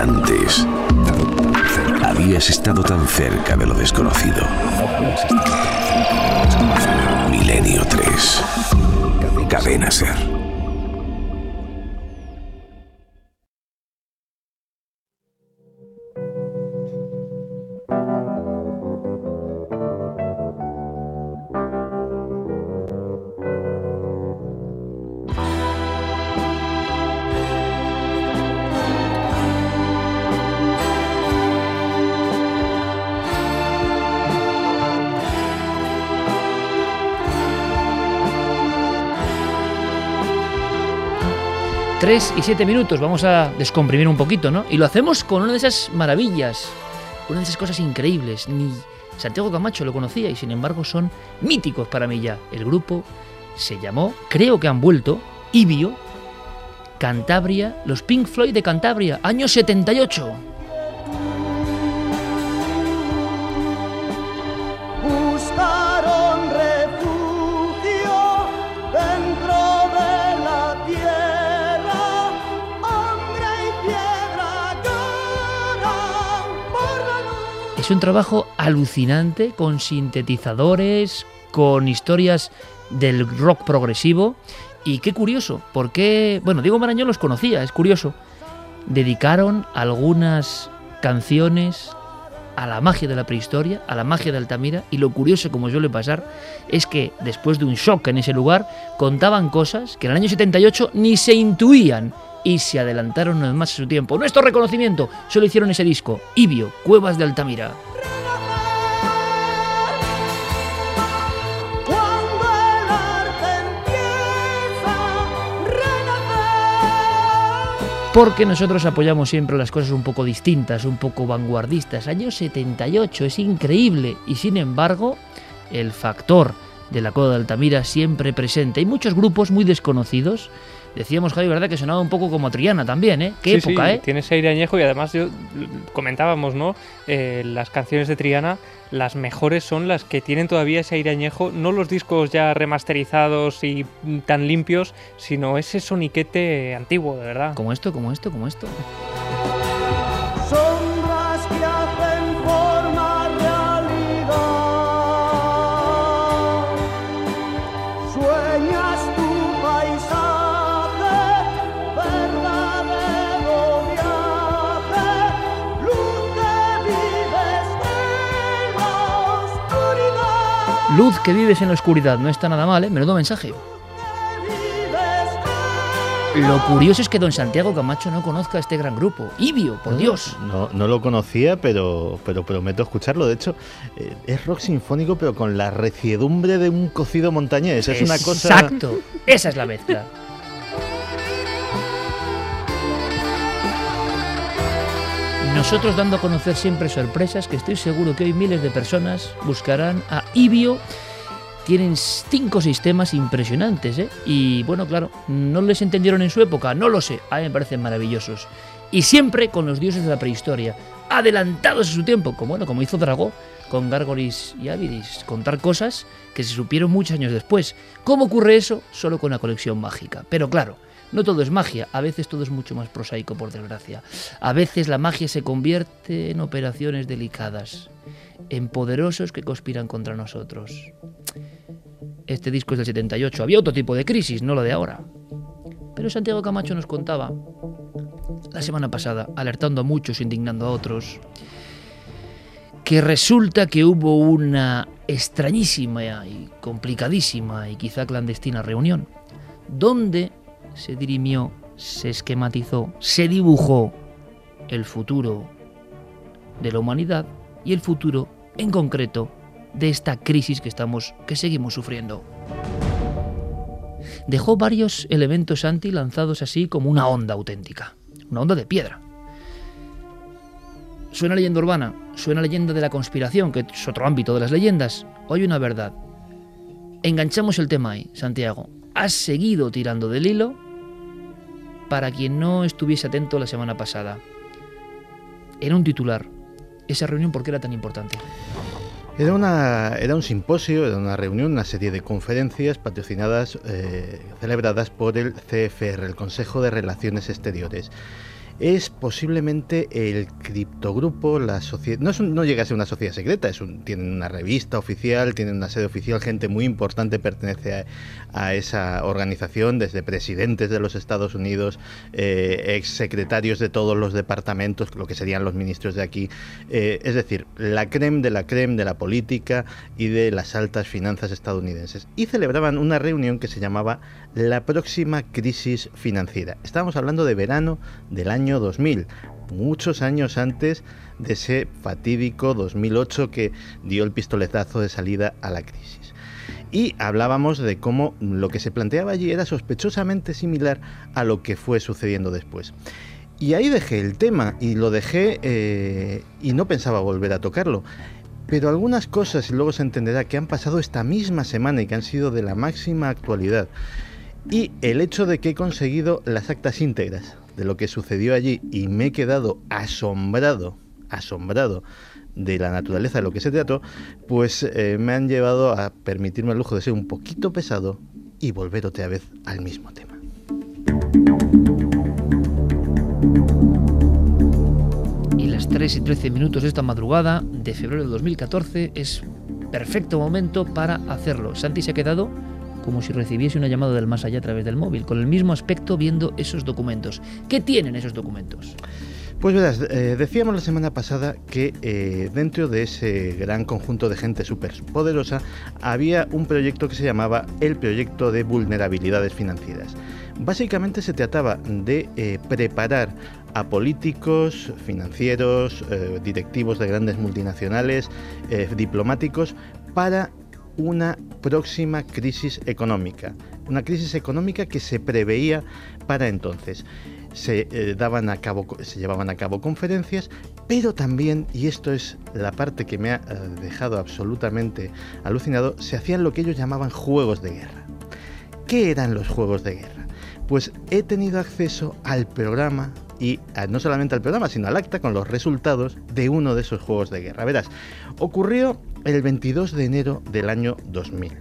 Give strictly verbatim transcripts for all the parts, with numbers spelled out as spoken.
Nunca antes habías estado tan cerca de lo desconocido. Milenio tres. Cadena SER. Tres y siete minutos, vamos a descomprimir un poquito, ¿no? Y lo hacemos con una de esas maravillas, una de esas cosas increíbles. Ni Santiago Camacho lo conocía y sin embargo son míticos para mí ya. El grupo se llamó, creo que han vuelto, Ibio, Cantabria, los Pink Floyd de Cantabria, año setenta y ocho. Es un trabajo alucinante, con sintetizadores, con historias del rock progresivo. Y qué curioso, porque, bueno, Diego Marañón los conocía, es curioso. Dedicaron algunas canciones a la magia de la prehistoria, a la magia de Altamira, y lo curioso, como suele pasar, es que después de un shock en ese lugar, contaban cosas que en el año setenta y ocho ni se intuían, y se adelantaron una vez más a su tiempo. Nuestro reconocimiento, solo hicieron ese disco, Ibio, Cuevas de Altamira. Porque nosotros apoyamos siempre las cosas un poco distintas, un poco vanguardistas. Año setenta y ocho, es increíble. Y sin embargo, el factor de la Cueva de Altamira siempre presente. Hay muchos grupos muy desconocidos. Decíamos, Javi, ¿verdad? Que sonaba un poco como Triana también, ¿eh? Qué sí, época, sí, ¿eh? Tiene ese aire añejo y además yo, comentábamos, ¿no? Eh, las canciones de Triana, las mejores son las que tienen todavía ese aire añejo, no los discos ya remasterizados y tan limpios, sino ese soniquete antiguo, de verdad. Como esto, como esto, como esto. Sombras que hacen forma realidad. Sueñas tu paisaje, verdadero viaje, luz que vives en la oscuridad. Luz que vives en la oscuridad, no está nada mal, ¿eh? Menudo mensaje. Lo curioso es que don Santiago Camacho no conozca a este gran grupo, Ibio, por no, Dios. No, no lo conocía, pero, pero prometo escucharlo. De hecho, eh, es rock sinfónico, pero con la reciedumbre de un cocido montañés. Es una cosa... Exacto, esa es la mezcla. Nosotros dando a conocer siempre sorpresas que estoy seguro que hoy miles de personas buscarán a Ibio. Tienen cinco sistemas impresionantes, ¿eh? Y bueno, claro, ¿no les entendieron en su época? No lo sé, a mí me parecen maravillosos. Y siempre con los dioses de la prehistoria, adelantados a su tiempo, como, bueno, como hizo Dragó con Gárgoris y Ávidis, contar cosas que se supieron muchos años después. ¿Cómo ocurre eso? Solo con la conexión mágica. Pero claro, no todo es magia, a veces todo es mucho más prosaico, por desgracia. A veces la magia se convierte en operaciones delicadas, en poderosos que conspiran contra nosotros. Este disco es del setenta y ocho, había otro tipo de crisis, no lo de ahora. Pero Santiago Camacho nos contaba la semana pasada, alertando a muchos, indignando a otros, que resulta que hubo una extrañísima y complicadísima y quizá clandestina reunión, donde se dirimió, se esquematizó, se dibujó el futuro de la humanidad y el futuro, en concreto, de esta crisis que estamos, que seguimos sufriendo. Dejó varios elementos anti lanzados así como una onda auténtica, una onda de piedra. Suena leyenda urbana, suena leyenda de la conspiración, que es otro ámbito de las leyendas. Hoy una verdad. Enganchamos el tema ahí, Santiago. Has seguido tirando del hilo para quien no estuviese atento la semana pasada. Era un titular. Esa reunión, ¿por qué era tan importante? Era, una, era un simposio, era una reunión, una serie de conferencias patrocinadas, eh, celebradas por el C F R, el Consejo de Relaciones Exteriores. es posiblemente el criptogrupo, la sociedad, no, es un, no llega a ser una sociedad secreta, es un, tienen una revista oficial, tienen una sede oficial, gente muy importante pertenece a, a esa organización, desde presidentes de los Estados Unidos, eh, ex secretarios de todos los departamentos, lo que serían los ministros de aquí, eh, es decir, la crème de la crème de la política y de las altas finanzas estadounidenses. Y celebraban una reunión que se llamaba la próxima crisis financiera. Estábamos hablando de verano del año dos mil, muchos años antes de ese fatídico dos mil ocho que dio el pistoletazo de salida a la crisis. Y hablábamos de cómo lo que se planteaba allí era sospechosamente similar a lo que fue sucediendo después. Y ahí dejé el tema, y lo dejé eh, y no pensaba volver a tocarlo. Pero algunas cosas, y luego se entenderá, que han pasado esta misma semana y que han sido de la máxima actualidad. Y el hecho de que he conseguido las actas íntegras de lo que sucedió allí y me he quedado asombrado, asombrado de la naturaleza de lo que se trató, pues eh, me han llevado a permitirme el lujo de ser un poquito pesado y volver otra vez al mismo tema. Y las tres y trece minutos de esta madrugada de febrero del dos mil catorce es perfecto momento para hacerlo. Santi se ha quedado como si recibiese una llamada del más allá a través del móvil, con el mismo aspecto viendo esos documentos. ¿Qué tienen esos documentos? Pues verás, eh, decíamos la semana pasada que eh, dentro de ese gran conjunto de gente súper poderosa había un proyecto que se llamaba el Proyecto de Vulnerabilidades Financieras. Básicamente se trataba de eh, preparar a políticos, financieros, eh, directivos de grandes multinacionales, eh, diplomáticos, para una próxima crisis económica, una crisis económica que se preveía para entonces. Se eh, daban a cabo, se llevaban a cabo conferencias, pero también, y esto es la parte que me ha eh, dejado absolutamente alucinado, se hacían lo que ellos llamaban juegos de guerra. ¿Qué eran los juegos de guerra? Pues he tenido acceso al programa, y a, no solamente al programa, sino al acta con los resultados de uno de esos juegos de guerra. Verás, ocurrió el veintidós de enero del año dos mil.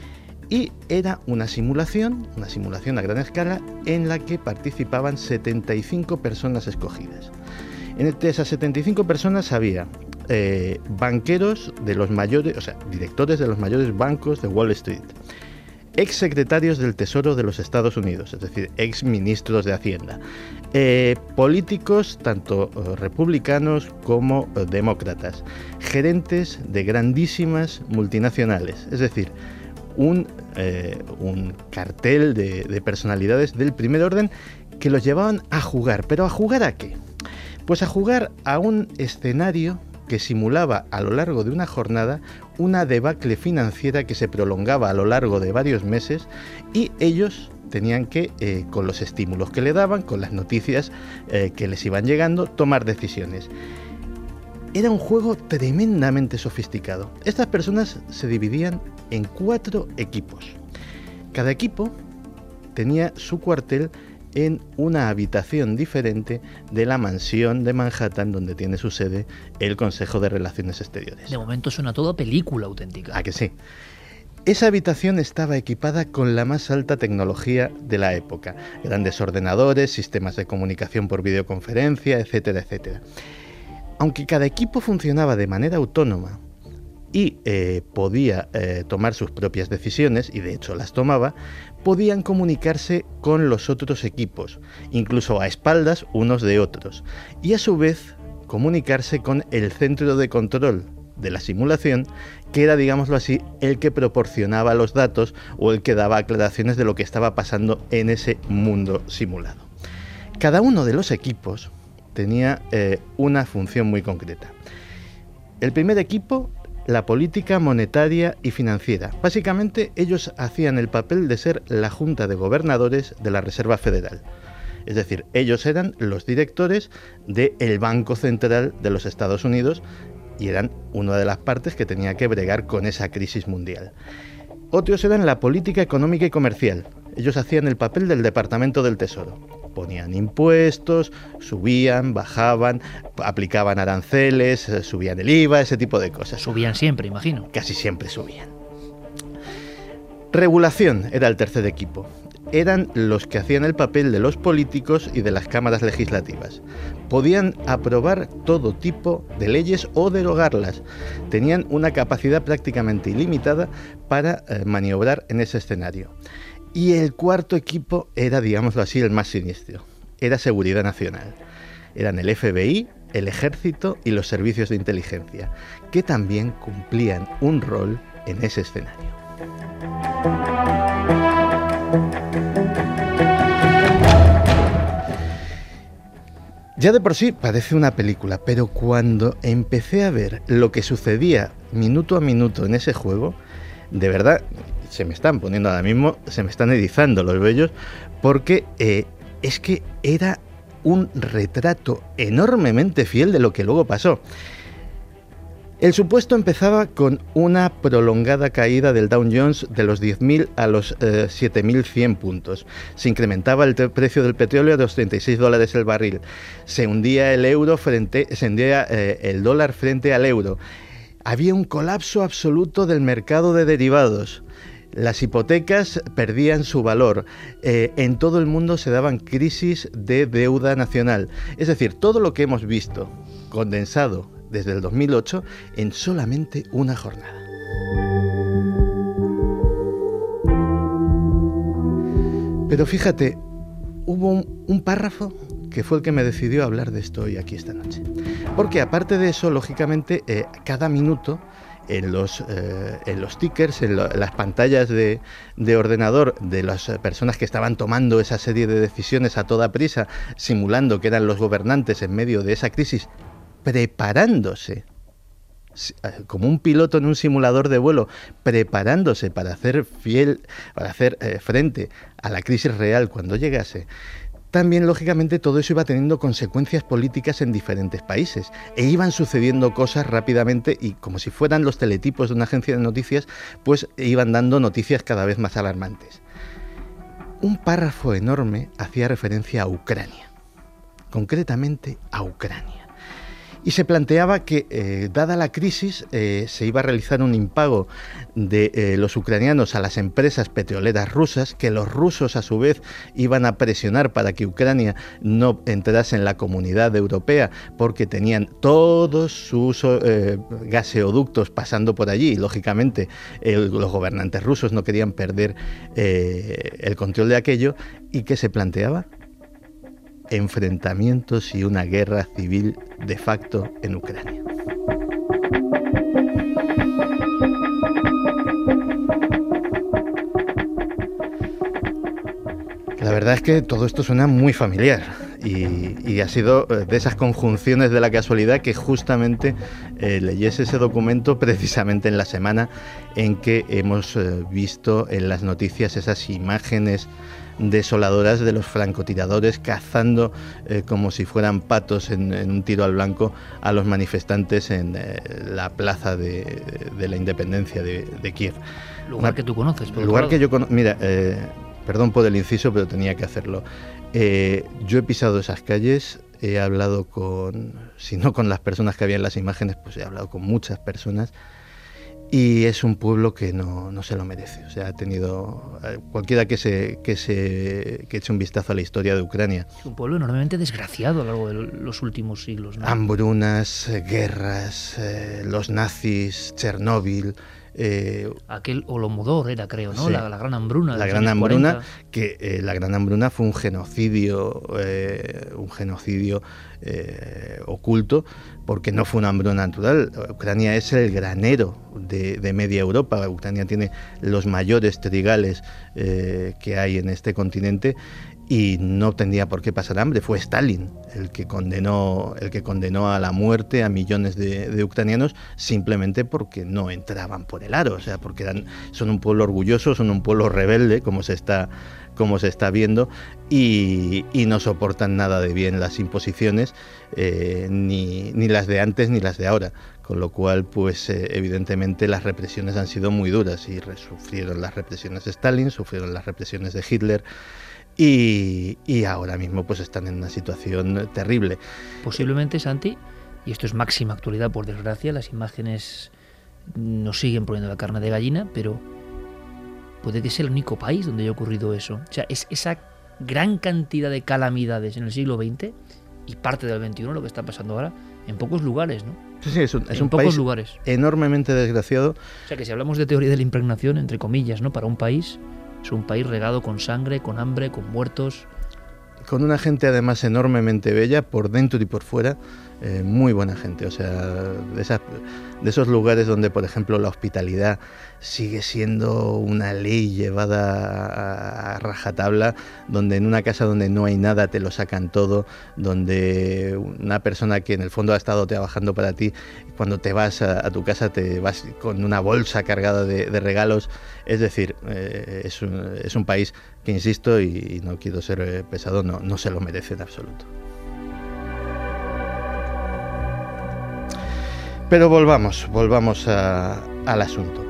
Y era una simulación, una simulación a gran escala, en la que participaban setenta y cinco personas escogidas. Entre esas setenta y cinco personas había eh, banqueros de los mayores, o sea, directores de los mayores bancos de Wall Street, ex secretarios del Tesoro de los Estados Unidos, es decir, ex ministros de Hacienda, eh, políticos tanto eh, republicanos como eh, demócratas, gerentes de grandísimas multinacionales, es decir, un, eh, un cartel de, de personalidades del primer orden que los llevaban a jugar. ¿Pero a jugar a qué? Pues a jugar a un escenario que simulaba a lo largo de una jornada una debacle financiera que se prolongaba a lo largo de varios meses, y ellos tenían que, eh, con los estímulos que le daban, con las noticias eh, que les iban llegando, tomar decisiones. Era un juego tremendamente sofisticado. Estas personas se dividían en cuatro equipos. Cada equipo tenía su cuartel en una habitación diferente de la mansión de Manhattan donde tiene su sede el Consejo de Relaciones Exteriores. De momento suena todo a película auténtica. ¿A que sí? Esa habitación estaba equipada con la más alta tecnología de la época. Grandes ordenadores, sistemas de comunicación por videoconferencia, etcétera, etcétera. Aunque cada equipo funcionaba de manera autónoma y eh, podía eh, tomar sus propias decisiones, y de hecho las tomaba, podían comunicarse con los otros equipos, incluso a espaldas unos de otros, y a su vez comunicarse con el centro de control de la simulación, que era, digámoslo así, el que proporcionaba los datos o el que daba aclaraciones de lo que estaba pasando en ese mundo simulado. Cada uno de los equipos tenía eh, una función muy concreta. El primer equipo, la política monetaria y financiera. Básicamente ellos hacían el papel de ser la Junta de Gobernadores de la Reserva Federal. Es decir, ellos eran los directores del Banco Central de los Estados Unidos y eran una de las partes que tenía que bregar con esa crisis mundial. Otros eran la política económica y comercial. Ellos hacían el papel del Departamento del Tesoro. Ponían impuestos, subían, bajaban, aplicaban aranceles, subían el I V A, ese tipo de cosas. Subían siempre, imagino. Casi siempre subían. Regulación era el tercer equipo. eran los que hacían el papel de los políticos y de las cámaras legislativas. Podían aprobar todo tipo de leyes o derogarlas. Tenían una capacidad prácticamente ilimitada para eh, maniobrar en ese escenario. Y el cuarto equipo era, digámoslo así, el más siniestro. Era Seguridad Nacional. Eran el F B I, el Ejército y los servicios de inteligencia, que también cumplían un rol en ese escenario. Ya de por sí parece una película, pero cuando empecé a ver lo que sucedía minuto a minuto en ese juego, de verdad se me están poniendo ahora mismo, se me están erizando los vellos, porque eh, es que era un retrato enormemente fiel de lo que luego pasó. El supuesto empezaba con una prolongada caída del Dow Jones de los diez mil a los eh, siete mil cien puntos. Se incrementaba el precio del petróleo a los treinta y seis dólares el barril. Se hundía el euro frente, se hundía eh, el dólar frente al euro. Había un colapso absoluto del mercado de derivados. Las hipotecas perdían su valor. Eh, en todo el mundo se daban crisis de deuda nacional. Es decir, todo lo que hemos visto condensado desde el dos mil ocho en solamente una jornada. Pero fíjate, hubo un, un párrafo que fue el que me decidió hablar de esto hoy aquí esta noche. Porque aparte de eso, lógicamente, eh, cada minuto en los, eh, en los tickers, en, lo, en las pantallas de, de ordenador de las personas que estaban tomando esa serie de decisiones a toda prisa, simulando que eran los gobernantes en medio de esa crisis, preparándose, como un piloto en un simulador de vuelo, preparándose para hacer, fiel, para hacer eh, frente a la crisis real cuando llegase. También, lógicamente, todo eso iba teniendo consecuencias políticas en diferentes países e iban sucediendo cosas rápidamente y, como si fueran los teletipos de una agencia de noticias, pues iban dando noticias cada vez más alarmantes. Un párrafo enorme hacía referencia a Ucrania, concretamente a Ucrania. Y se planteaba que, eh, dada la crisis, eh, se iba a realizar un impago de eh, los ucranianos a las empresas petroleras rusas, que los rusos a su vez iban a presionar para que Ucrania no entrase en la comunidad europea, porque tenían todos sus eh, gaseoductos pasando por allí, y lógicamente el, los gobernantes rusos no querían perder eh, el control de aquello. ¿Y qué se planteaba? Enfrentamientos y una guerra civil de facto en Ucrania. La verdad es que todo esto suena muy familiar y, y ha sido de esas conjunciones de la casualidad que justamente eh, leyese ese documento precisamente en la semana en que hemos eh, visto en las noticias esas imágenes desoladoras de los francotiradores cazando eh, como si fueran patos en, en un tiro al blanco a los manifestantes en eh, la plaza de, de la independencia de, de Kiev. Lugar Una, que tú conoces. Por lugar que yo conozco. Mira, eh, perdón por el inciso, pero tenía que hacerlo. Eh, yo he pisado esas calles, he hablado con, si no con las personas que había en las imágenes, pues he hablado con muchas personas. Y es un pueblo que no, no se lo merece. O sea, ha tenido cualquiera que se que se que eche un vistazo a la historia de Ucrania. Es un pueblo enormemente desgraciado a lo largo de los últimos siglos, ¿no? Hambrunas, guerras, eh, los nazis, Chernóbil. Eh, Aquel Holodomor era, creo, ¿no? Sí, la, la gran hambruna. La gran hambruna, que eh, la gran hambruna fue un genocidio, eh, un genocidio eh, oculto, porque no fue una hambruna natural. Ucrania es el granero de, de media Europa. Ucrania tiene los mayores trigales eh, que hay en este continente. Y no tendría por qué pasar hambre. Fue Stalin el que condenó, el que condenó a la muerte a millones de, de ucranianos simplemente porque no entraban por el aro, o sea, porque eran, son un pueblo orgulloso, son un pueblo rebelde, como se está, como se está viendo, y, y no soportan nada de bien las imposiciones, eh, ni, ni las de antes ni las de ahora. Con lo cual, pues eh, evidentemente las represiones han sido muy duras y sufrieron las represiones de Stalin, sufrieron las represiones de Hitler. Y, y ahora mismo pues están en una situación terrible. Posiblemente, Santi, y esto es máxima actualidad por desgracia, las imágenes nos siguen poniendo la carne de gallina, pero puede que sea el único país donde haya ocurrido eso. O sea, es esa gran cantidad de calamidades en el siglo veinte y parte del veintiuno, lo que está pasando ahora, en pocos lugares, ¿no? Sí, sí, es un, es en un pocos país lugares. enormemente desgraciado. O sea, que si hablamos de teoría de la impregnación, entre comillas, ¿no? Para un país, es un país regado con sangre, con hambre, con muertos. Con una gente además enormemente bella, por dentro y por fuera, eh, muy buena gente. O sea, de, esas, de esos lugares donde, por ejemplo, la hospitalidad sigue siendo una ley llevada a, a rajatabla, donde en una casa donde no hay nada te lo sacan todo, donde una persona que en el fondo ha estado trabajando para ti, cuando te vas a, a tu casa te vas con una bolsa cargada de, de regalos. Es decir, eh, es, un, es un país que, insisto, y, y no quiero ser eh, pesado, no, no se lo merece en absoluto. Pero volvamos, volvamos a, al asunto.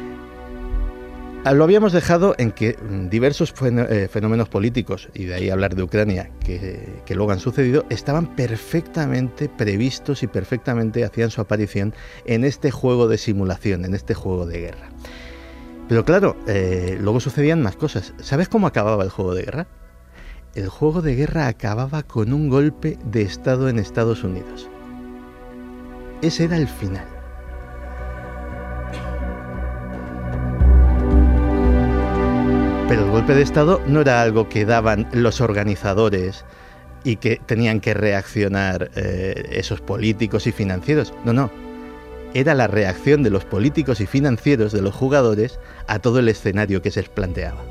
Lo habíamos dejado en que diversos fenómenos políticos, y de ahí hablar de Ucrania, que, que luego han sucedido, estaban perfectamente previstos y perfectamente hacían su aparición en este juego de simulación, en este juego de guerra. Pero claro, eh, luego sucedían más cosas. ¿Sabes cómo acababa el juego de guerra? El juego de guerra acababa con un golpe de Estado en Estados Unidos. Ese era el final. Pero el golpe de Estado no era algo que daban los organizadores y que tenían que reaccionar eh, esos políticos y financieros. No, no. Era la reacción de los políticos y financieros, de los jugadores, a todo el escenario que se les planteaba.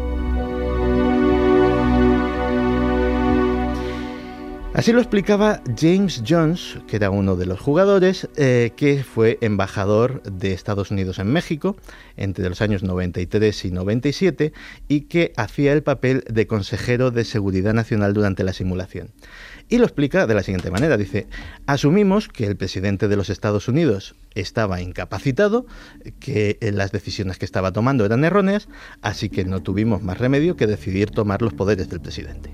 Así lo explicaba James Jones, que era uno de los jugadores, eh, que fue embajador de Estados Unidos en México entre los años noventa y tres y noventa y siete y que hacía el papel de consejero de Seguridad Nacional durante la simulación. Y lo explica de la siguiente manera, dice: asumimos que el presidente de los Estados Unidos estaba incapacitado, que las decisiones que estaba tomando eran erróneas, así que no tuvimos más remedio que decidir tomar los poderes del presidente.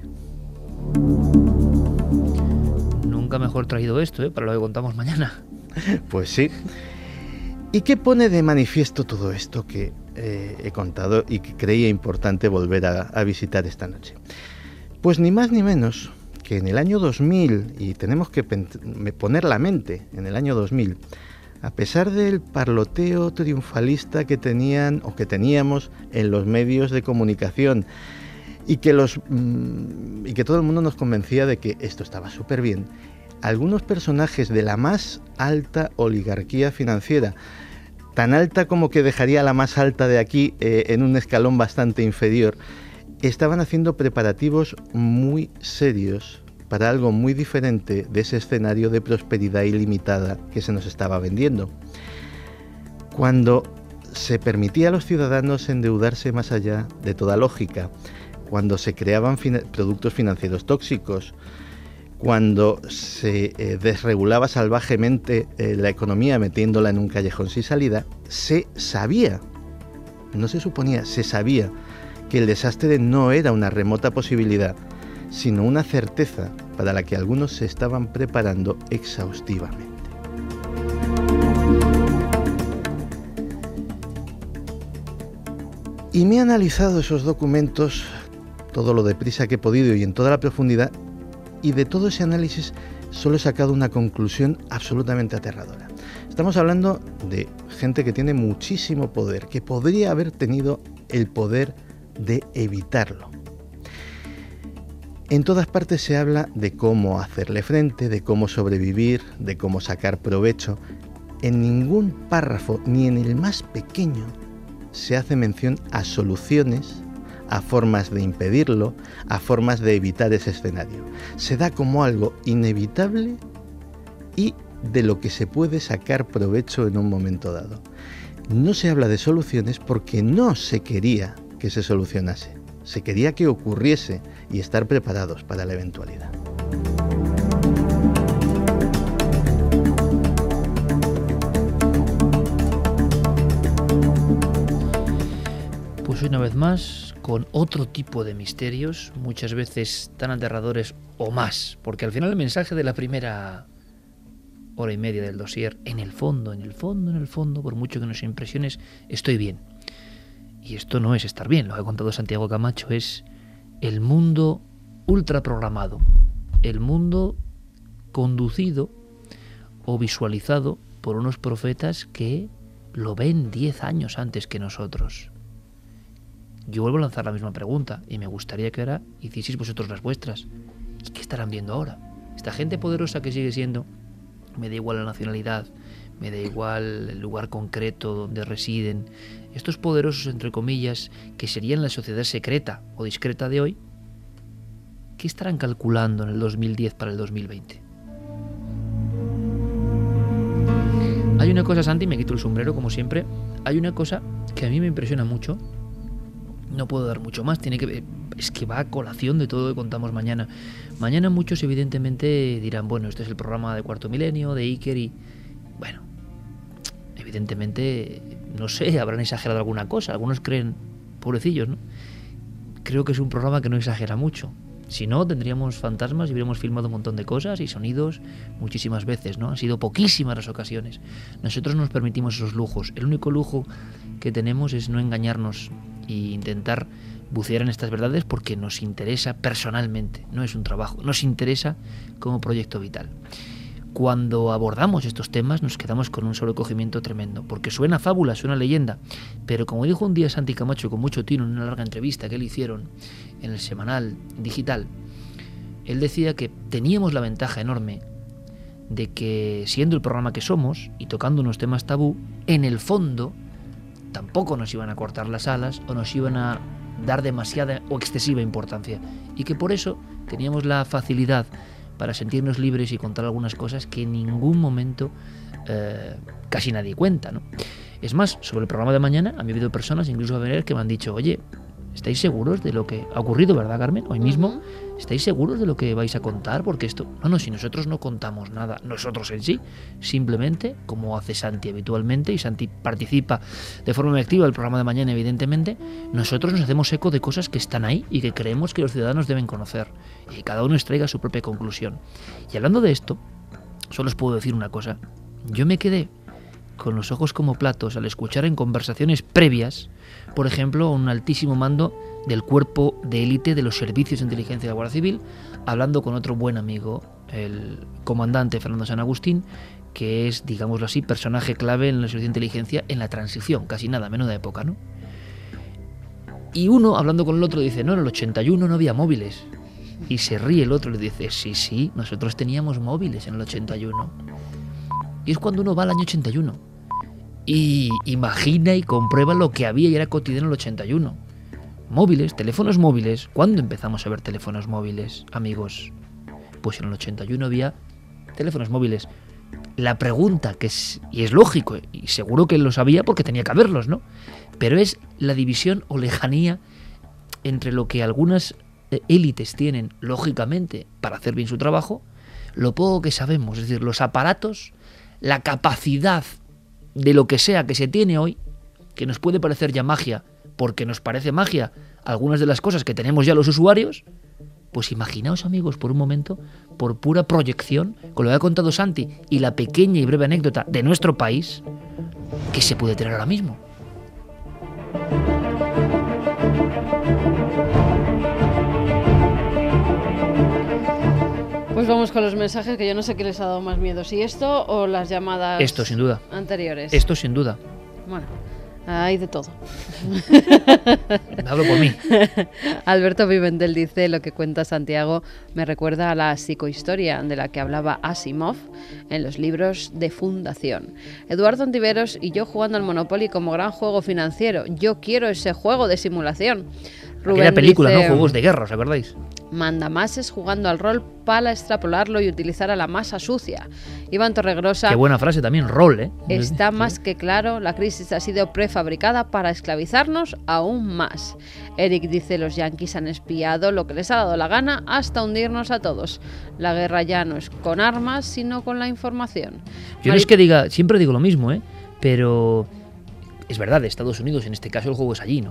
Nunca mejor traído esto, ¿eh? Para lo que contamos mañana. Pues sí. ¿Y qué pone de manifiesto todo esto que eh, he contado y que creía importante volver a, a visitar esta noche? Pues ni más ni menos que en el año dos mil, y tenemos que poner la mente en el año dos mil, a pesar del parloteo triunfalista que tenían o que teníamos en los medios de comunicación, y que, los, mmm, y que todo el mundo nos convencía de que esto estaba súper bien, algunos personajes de la más alta oligarquía financiera, tan alta como que dejaría a la más alta de aquí eh, en un escalón bastante inferior, estaban haciendo preparativos muy serios para algo muy diferente de ese escenario de prosperidad ilimitada que se nos estaba vendiendo. Cuando se permitía a los ciudadanos endeudarse más allá de toda lógica, cuando se creaban fin- productos financieros tóxicos, cuando se eh, desregulaba salvajemente eh, la economía metiéndola en un callejón sin salida, se sabía, no se suponía, se sabía que el desastre no era una remota posibilidad, sino una certeza para la que algunos se estaban preparando exhaustivamente. Y me he analizado esos documentos, todo lo deprisa que he podido y en toda la profundidad, y de todo ese análisis solo he sacado una conclusión absolutamente aterradora. Estamos hablando de gente que tiene muchísimo poder, que podría haber tenido el poder de evitarlo. En todas partes se habla de cómo hacerle frente, de cómo sobrevivir, de cómo sacar provecho. En ningún párrafo, ni en el más pequeño, se hace mención a soluciones, a formas de impedirlo, a formas de evitar ese escenario. Se da como algo inevitable y de lo que se puede sacar provecho en un momento dado. No se habla de soluciones porque no se quería que se solucionase. Se quería que ocurriese y estar preparados para la eventualidad. Pues una vez más, con otro tipo de misterios, muchas veces tan aterradores o más, porque al final el mensaje de la primera hora y media del dossier, en el fondo, en el fondo, en el fondo, por mucho que nos impresiones, estoy bien. Y y esto no es estar bien, lo que ha contado Santiago Camacho es el mundo ultraprogramado, el mundo conducido o visualizado por unos profetas que lo ven diez años antes que nosotros. Yo vuelvo a lanzar la misma pregunta y me gustaría que ahora hicieseis vosotros las vuestras. ¿Y qué estarán viendo ahora? Esta gente poderosa que sigue siendo, me da igual la nacionalidad, me da igual el lugar concreto donde residen, estos poderosos, entre comillas, que serían la sociedad secreta o discreta de hoy, ¿qué estarán calculando en el dos mil diez para el dos mil veinte? Hay una cosa, Santi, me quito el sombrero como siempre, hay una cosa que a mí me impresiona mucho, no puedo dar mucho más, tiene que ver, es que va a colación de todo lo que contamos mañana. Mañana muchos evidentemente dirán, bueno, este es el programa de Cuarto Milenio, de Iker y... Bueno, evidentemente, no sé, habrán exagerado alguna cosa, algunos creen, pobrecillos, ¿no? Creo que es un programa que no exagera mucho. Si no, tendríamos fantasmas y hubiéramos filmado un montón de cosas y sonidos muchísimas veces, ¿no? Han sido poquísimas las ocasiones. Nosotros nos permitimos esos lujos. El único lujo que tenemos es no engañarnos e intentar bucear en estas verdades porque nos interesa personalmente, no es un trabajo, nos interesa como proyecto vital. Cuando abordamos estos temas nos quedamos con un sobrecogimiento tremendo, porque suena fábula, suena leyenda, pero como dijo un día Santi Camacho con mucho tino en una larga entrevista que le hicieron en el semanal digital, él decía que teníamos la ventaja enorme de que, siendo el programa que somos y tocando unos temas tabú, en el fondo tampoco nos iban a cortar las alas o nos iban a dar demasiada o excesiva importancia, y que por eso teníamos la facilidad para sentirnos libres y contar algunas cosas que en ningún momento eh, casi nadie cuenta, ¿no? Es más, sobre el programa de mañana, a mí ha habido personas, incluso a ver, que me han dicho, oye, ¿estáis seguros de lo que ha ocurrido, verdad, Carmen? Hoy mismo, uh-huh. ¿Estáis seguros de lo que vais a contar? Porque esto... No, no, si nosotros no contamos nada, nosotros en sí, simplemente, como hace Santi habitualmente, y Santi participa de forma muy activa del programa de mañana, evidentemente, nosotros nos hacemos eco de cosas que están ahí y que creemos que los ciudadanos deben conocer, y que cada uno extraiga su propia conclusión. Y hablando de esto, solo os puedo decir una cosa. Yo me quedé con los ojos como platos al escuchar en conversaciones previas, por ejemplo, un altísimo mando del cuerpo de élite de los servicios de inteligencia de la Guardia Civil, hablando con otro buen amigo, el comandante Fernando San Agustín, que es, digámoslo así, personaje clave en la servicio de inteligencia en la transición, casi nada, menuda época, ¿no? Y uno, hablando con el otro, dice, no, en el ochenta y uno no había móviles. Y se ríe el otro y le dice, sí, sí, nosotros teníamos móviles en el ochenta y uno. Y es cuando uno va al año ochenta y uno y imagina y comprueba lo que había y era cotidiano en el ochenta y uno. Móviles, teléfonos móviles. ¿Cuándo empezamos a ver teléfonos móviles, amigos? Pues en el ochenta y uno había teléfonos móviles. La pregunta, que es, y es lógico, y seguro que lo sabía porque tenía que haberlos, ¿no? Pero es la división o lejanía entre lo que algunas élites tienen, lógicamente, para hacer bien su trabajo, lo poco que sabemos, es decir, los aparatos, la capacidad de lo que sea que se tiene hoy, que nos puede parecer ya magia, porque nos parece magia algunas de las cosas que tenemos ya los usuarios, pues imaginaos, amigos, por un momento, por pura proyección, con lo que ha contado Santi y la pequeña y breve anécdota de nuestro país, ¿qué se puede tener ahora mismo? Pues vamos con los mensajes, que yo no sé qué les ha dado más miedo, si esto o las llamadas esto, sin duda. Anteriores. Esto sin duda. Bueno, hay de todo. Hablo por mí. Alberto Pimentel dice, lo que cuenta Santiago me recuerda a la psicohistoria de la que hablaba Asimov en los libros de Fundación. Eduardo Antiveros y yo jugando al Monopoly como gran juego financiero. Yo quiero ese juego de simulación. Rubén Aquella película, dice, ¿no? Juegos de guerra, ¿os acordáis? Mandamases jugando al rol para extrapolarlo y utilizar a la masa sucia. Iván Torregrosa. Qué buena frase también, rol, ¿eh? Está más que claro, la crisis ha sido prefabricada para esclavizarnos aún más. Eric dice, los yanquis han espiado lo que les ha dado la gana hasta hundirnos a todos. La guerra ya no es con armas, sino con la información. Yo no es que diga, siempre digo lo mismo, ¿eh? Pero es verdad, Estados Unidos, en este caso el juego es allí, ¿no?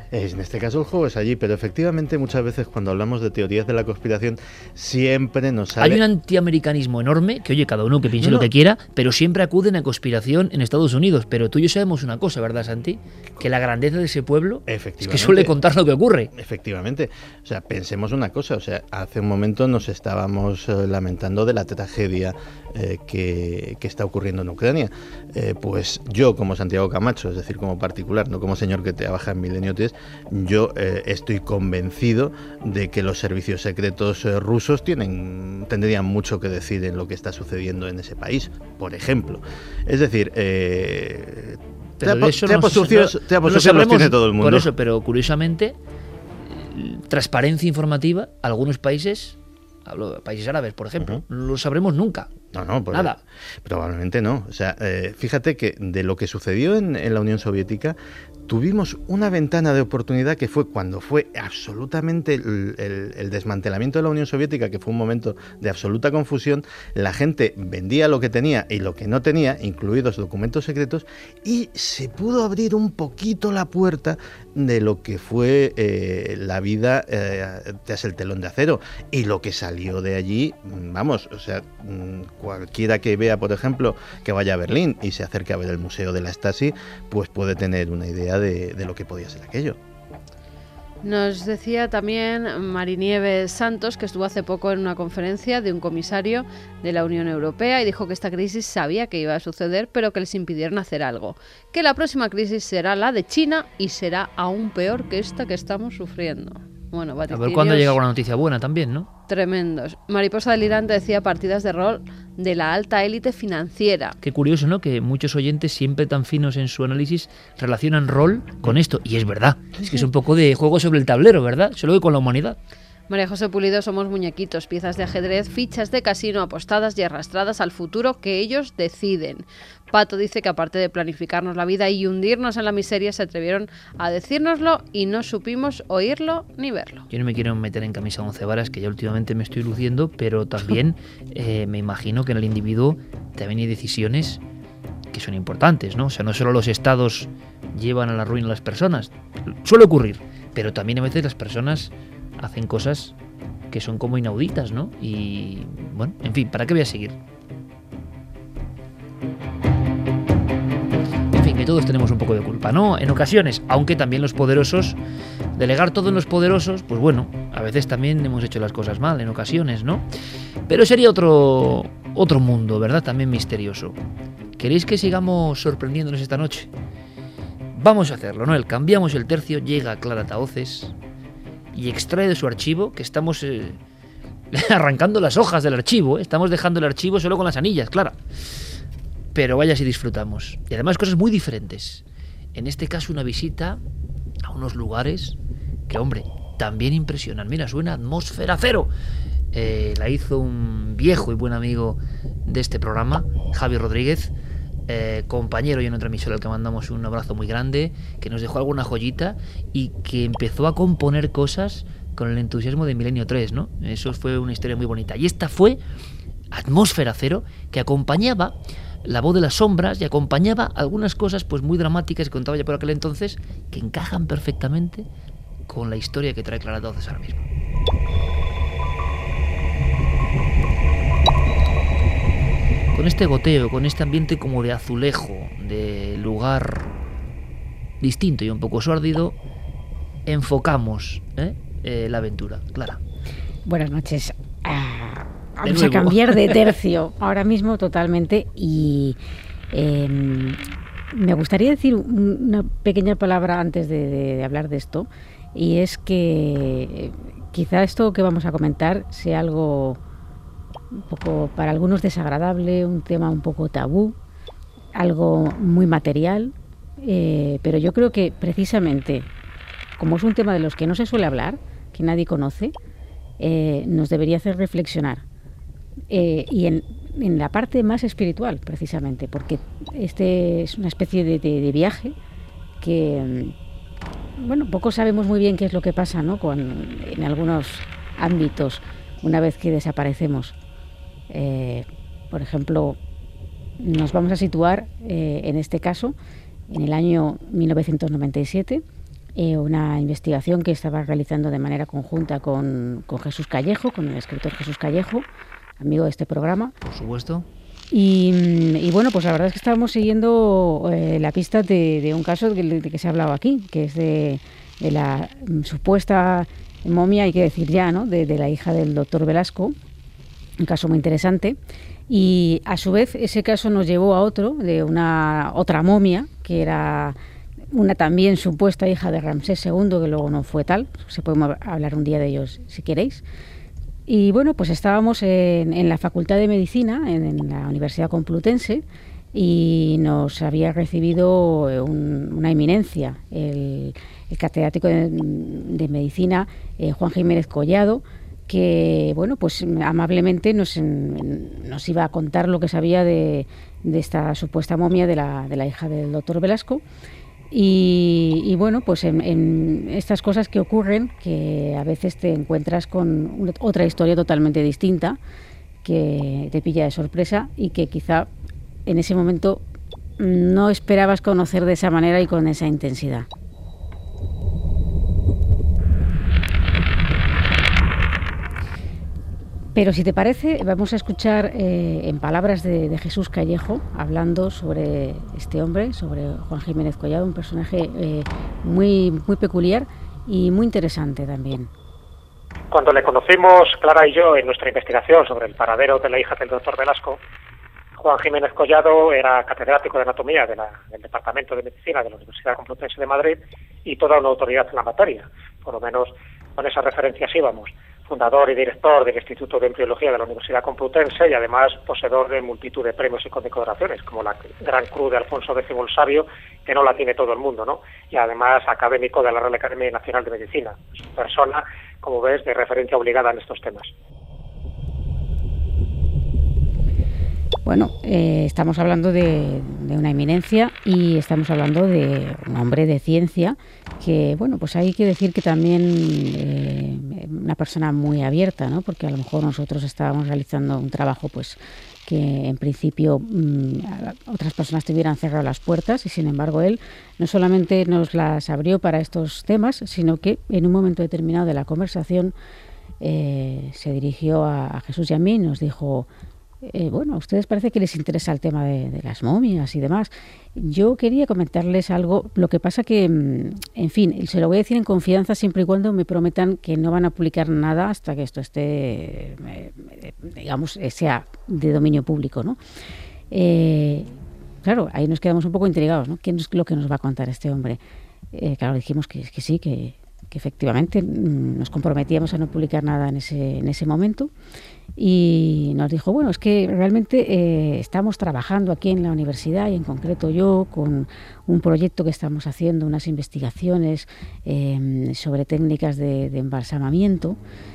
En este caso el juego es allí, pero efectivamente muchas veces cuando hablamos de teorías de la conspiración siempre nos sale... Hay un antiamericanismo enorme, que oye, cada uno que piense No, lo no. que quiera, pero siempre acuden a conspiración en Estados Unidos. Pero tú y yo sabemos una cosa, ¿verdad, Santi? Que la grandeza de ese pueblo es Efectivamente. que suele contar lo que ocurre. Efectivamente. O sea, pensemos una cosa. O sea, hace un momento nos estábamos eh, lamentando de la tragedia eh, que, que está ocurriendo en Ucrania. Eh, pues yo, como Santiago Camacho, es decir, como particular, no como señor que trabaja en Milenio tres, yo eh, estoy convencido de que los servicios secretos eh, rusos tienen, tendrían mucho que decir en lo que está sucediendo en ese país, por ejemplo. Es decir, eh, Pero de trapo- eso trapos no- sucios, no- trapos no lo sucios los sabremos tiene todo el mundo. Por eso, pero curiosamente, transparencia informativa, algunos países, hablo de países árabes, por ejemplo, Ujú. no lo sabremos nunca. No, no, pues, Nada. Probablemente no. O sea, eh, fíjate que de lo que sucedió en, en la Unión Soviética, tuvimos una ventana de oportunidad que fue cuando fue absolutamente el, el- el desmantelamiento de la Unión Soviética, que fue un momento de absoluta confusión. La gente vendía lo que tenía y lo que no tenía, incluidos documentos secretos, y se pudo abrir un poquito la puerta de lo que fue eh, la vida eh, tras el telón de acero. Y lo que salió de allí, vamos, o sea, cualquiera que vea, por ejemplo, que vaya a Berlín y se acerque a ver el Museo de la Stasi, pues puede tener una idea de, de lo que podía ser aquello. Nos decía también Marinieves Santos, que estuvo hace poco en una conferencia de un comisario de la Unión Europea y dijo que esta crisis sabía que iba a suceder, pero que les impidieron hacer algo. Que la próxima crisis será la de China y será aún peor que esta que estamos sufriendo. Bueno, A ver vaticinios cuándo llega alguna noticia buena también, ¿no? tremendos. Mariposa Delirante decía partidas de rol de la alta élite financiera. Qué curioso, ¿no? Que muchos oyentes, siempre tan finos en su análisis, relacionan rol con esto. Y es verdad. Es que es un poco de juego sobre el tablero, ¿verdad? Solo que con la humanidad. María José Pulido, somos muñequitos, piezas de ajedrez, fichas de casino apostadas y arrastradas al futuro que ellos deciden. Pato dice que aparte de planificarnos la vida y hundirnos en la miseria, se atrevieron a decírnoslo y no supimos oírlo ni verlo. Yo no me quiero meter en camisa once varas, que ya últimamente me estoy luciendo, pero también eh, me imagino que en el individuo también hay decisiones que son importantes, ¿no? O sea, no solo los estados llevan a la ruina a las personas, suele ocurrir, pero también a veces las personas hacen cosas que son como inauditas, ¿no? Y bueno, en fin, ¿para qué voy a seguir? En fin, que todos tenemos un poco de culpa, ¿no? En ocasiones, aunque también los poderosos, delegar todo en los poderosos, pues bueno, a veces también hemos hecho las cosas mal, en ocasiones, ¿no? Pero sería otro, otro mundo, ¿verdad? También misterioso. ¿Queréis que sigamos sorprendiéndonos esta noche? Vamos a hacerlo, ¿no? El cambiamos el tercio, llega Clara Tahoces y extrae de su archivo, que estamos eh, arrancando las hojas del archivo, ¿eh? Estamos dejando el archivo solo con las anillas, Clara. Pero vaya si disfrutamos. Y además cosas muy diferentes. En este caso una visita a unos lugares que, hombre, también impresionan. Mira, suena Atmósfera Cero. Eh, la hizo un viejo y buen amigo de este programa, Javi Rodríguez, eh, compañero y en otra emisora al que mandamos un abrazo muy grande, que nos dejó alguna joyita y que empezó a componer cosas con el entusiasmo de Milenio tres, ¿no? Eso fue una historia muy bonita. Y esta fue Atmósfera Cero, que acompañaba La Voz de las Sombras y acompañaba algunas cosas pues muy dramáticas que contaba ya por aquel entonces, que encajan perfectamente con la historia que trae Clara Tahoces ahora mismo. Con este goteo, con este ambiente como de azulejo, de lugar distinto y un poco sórdido, enfocamos ¿eh? Eh, la aventura. Clara. Buenas noches. Ah, De vamos a nuevo. cambiar de tercio ahora mismo totalmente y eh, me gustaría decir un- una pequeña palabra antes de, de- de hablar de esto, y es que eh, quizá esto que vamos a comentar sea algo un poco para algunos desagradable, un tema un poco tabú, algo muy material, eh, pero yo creo que precisamente como es un tema de los que no se suele hablar, que nadie conoce, eh, nos debería hacer reflexionar. Eh, y en, en la parte más espiritual, precisamente, porque este es una especie de, de- de viaje que, mm, bueno, poco sabemos muy bien qué es lo que pasa, ¿no? Con, en algunos ámbitos, una vez que desaparecemos. Eh, por ejemplo, nos vamos a situar, eh, en este caso, en el año mil novecientos noventa y siete, eh, una investigación que estaba realizando de manera conjunta con, con Jesús Callejo, con el escritor Jesús Callejo, amigo de este programa. Por supuesto. Y, y bueno, pues la verdad es que estábamos siguiendo eh, la pista de, de un caso de, de que se ha hablado aquí, que es de, de la um, supuesta momia, hay que decir ya, ¿no?, de, de la hija del doctor Velasco, un caso muy interesante. Y a su vez ese caso nos llevó a otro, de una otra momia, que era una también supuesta hija de Ramsés segundo, que luego no fue tal. Se podemos hablar un día de ellos si queréis. Y bueno, pues estábamos en, en la Facultad de Medicina, en, en la Universidad Complutense, y nos había recibido un, una eminencia, el, el catedrático de, de Medicina, eh, Juan Jiménez Collado, que bueno, pues amablemente nos, en, nos iba a contar lo que sabía de, de esta supuesta momia de la, de la hija del doctor Velasco. Y, y bueno, pues en, en estas cosas que ocurren, que a veces te encuentras con una, otra historia totalmente distinta, que te pilla de sorpresa y que quizá en ese momento no esperabas conocer de esa manera y con esa intensidad. Pero si te parece, vamos a escuchar eh, en palabras de, de Jesús Callejo, hablando sobre este hombre, sobre Juan Jiménez Collado, un personaje eh, muy, muy peculiar y muy interesante también. Cuando le conocimos, Clara y yo, en nuestra investigación sobre el paradero de la hija del doctor Velasco, Juan Jiménez Collado era catedrático de anatomía de la, del Departamento de Medicina de la Universidad Complutense de Madrid y toda una autoridad en la materia. Por lo menos con esas referencias íbamos. Fundador y director del Instituto de Embriología de la Universidad Complutense y además poseedor de multitud de premios y condecoraciones, como la Gran Cruz de Alfonso X el Sabio, que no la tiene todo el mundo, ¿no? Y además académico de la Real Academia Nacional de Medicina. Es una persona, como ves, de referencia obligada en estos temas. Bueno, eh, estamos hablando de, de una eminencia y estamos hablando de un hombre de ciencia que, bueno, pues hay que decir que también eh, una persona muy abierta, ¿no? Porque a lo mejor nosotros estábamos realizando un trabajo, pues, que en principio mmm, otras personas te hubieran cerrado las puertas y sin embargo él no solamente nos las abrió para estos temas, sino que en un momento determinado de la conversación eh, se dirigió a, a Jesús y a mí y nos dijo: Eh, bueno, a ustedes parece que les interesa el tema de, de las momias y demás. Yo quería comentarles algo, lo que pasa que, en fin, se lo voy a decir en confianza siempre y cuando me prometan que no van a publicar nada hasta que esto esté, eh, digamos, sea de dominio público, ¿no? Eh, claro, ahí nos quedamos un poco intrigados, ¿no? ¿Qué es lo que nos va a contar este hombre? Eh, claro, dijimos que, que sí, que, que efectivamente nos comprometíamos a no publicar nada en ese, en ese momento. Y nos dijo, bueno, es que realmente eh, estamos trabajando aquí en la universidad y en concreto yo con un proyecto que estamos haciendo, unas investigaciones eh, sobre técnicas de, de embalsamamiento.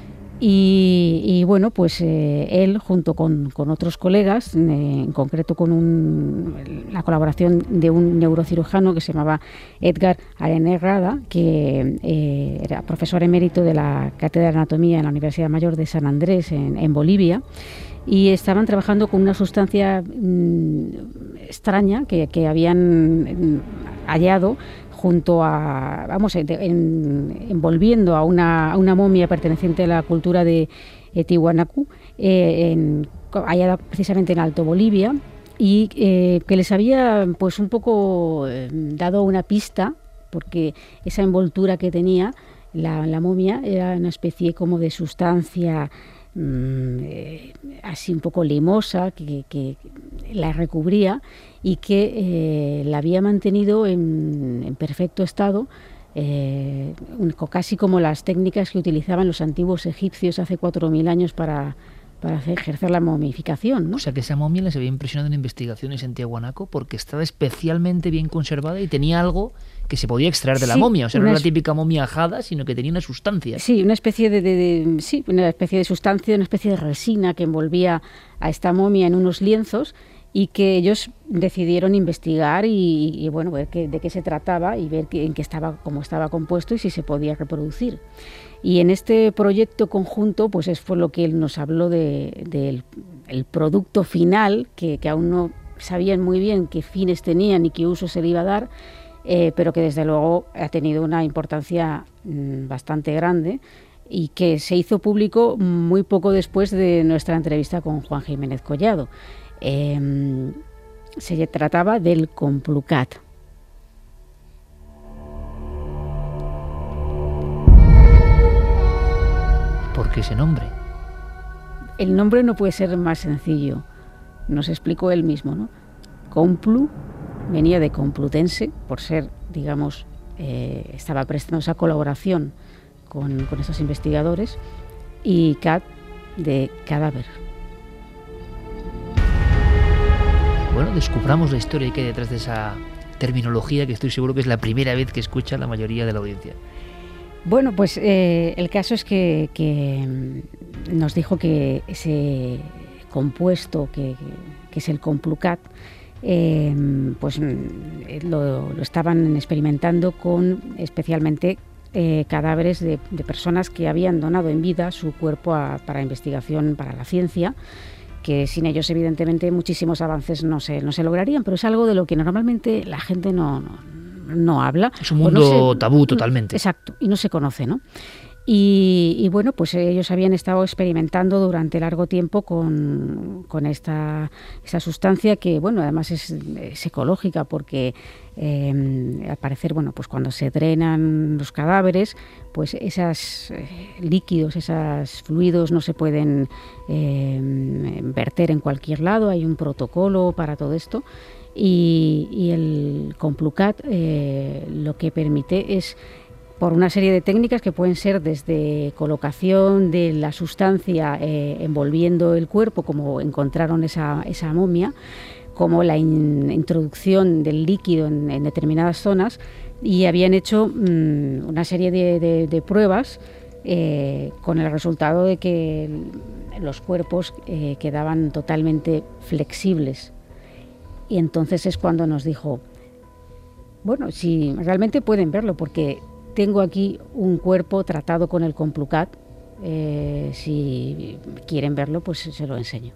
Y, y bueno, pues eh, él junto con, con otros colegas, eh, en concreto con un, la colaboración de un neurocirujano que se llamaba Edgar Arenerrada, que eh, era profesor emérito de la Cátedra de Anatomía en la Universidad Mayor de San Andrés en, en Bolivia, y estaban trabajando con una sustancia mmm, extraña que, que habían hallado junto a, vamos, en, en, envolviendo a una, a una momia perteneciente a la cultura de eh, Tiwanaku, eh, en, hallada precisamente en Alto Bolivia, y eh, que les había pues un poco eh, dado una pista, porque esa envoltura que tenía la, la momia era una especie como de sustancia mmm, eh, así un poco limosa que, que la recubría y que eh, la había mantenido en, en perfecto estado, eh, casi como las técnicas que utilizaban los antiguos egipcios hace cuatro mil años para, para hacer, ejercer la momificación, ¿no? O sea que esa momia les había impresionado en investigaciones en Tiahuanaco porque estaba especialmente bien conservada y tenía algo que se podía extraer de la sí, momia. O sea, no era una la típica momia ajada, sino que tenía una sustancia. Sí, una especie de, de, de sí, una especie de sustancia, una especie de resina que envolvía a esta momia en unos lienzos, y que ellos decidieron investigar y, y bueno, ver que, de qué se trataba y ver que, en qué estaba, cómo estaba compuesto y si se podía reproducir. Y en este proyecto conjunto, pues es fue lo que él nos habló de, de el producto final, que, que aún no sabían muy bien qué fines tenían y qué uso se le iba a dar, eh, pero que desde luego ha tenido una importancia mmm, bastante grande y que se hizo público muy poco después de nuestra entrevista con Juan Jiménez Collado. Eh, se trataba del Complucat. ¿Por qué ese nombre? El nombre no puede ser más sencillo. Nos explicó él mismo, ¿no? Complu venía de complutense, por ser, digamos, eh, estaba prestando esa colaboración con, con esos investigadores, y cat de cadáver. Bueno, descubramos la historia que hay detrás de esa terminología que estoy seguro que es la primera vez que escucha la mayoría de la audiencia. Bueno, pues eh, el caso es que, que nos dijo que ese compuesto que, que es el Complucat, eh, pues lo, lo estaban experimentando con especialmente eh, cadáveres de, de personas que habían donado en vida su cuerpo a, para investigación, para la ciencia, que sin ellos evidentemente muchísimos avances no se, no se lograrían, pero es algo de lo que normalmente la gente no, no, no habla. Es un mundo no se, tabú totalmente. Exacto, y no se conoce, ¿no? Y, y bueno, pues ellos habían estado experimentando durante largo tiempo con, con esta, esta sustancia que, bueno, además es, es ecológica porque eh, al parecer, bueno, pues cuando se drenan los cadáveres, pues esos eh, líquidos, esos fluidos no se pueden eh, verter en cualquier lado, hay un protocolo para todo esto. Y, y el Complucat eh, lo que permite es, por una serie de técnicas que pueden ser desde colocación de la sustancia eh, envolviendo el cuerpo, como encontraron esa, esa momia, como la in, introducción del líquido en, en determinadas zonas, y habían hecho mmm, una serie de, de, de pruebas eh, con el resultado de que los cuerpos eh, quedaban totalmente flexibles. Y entonces es cuando nos dijo, bueno, si realmente pueden verlo, porque tengo aquí un cuerpo tratado con el Complucat, eh, si quieren verlo, pues se lo enseño.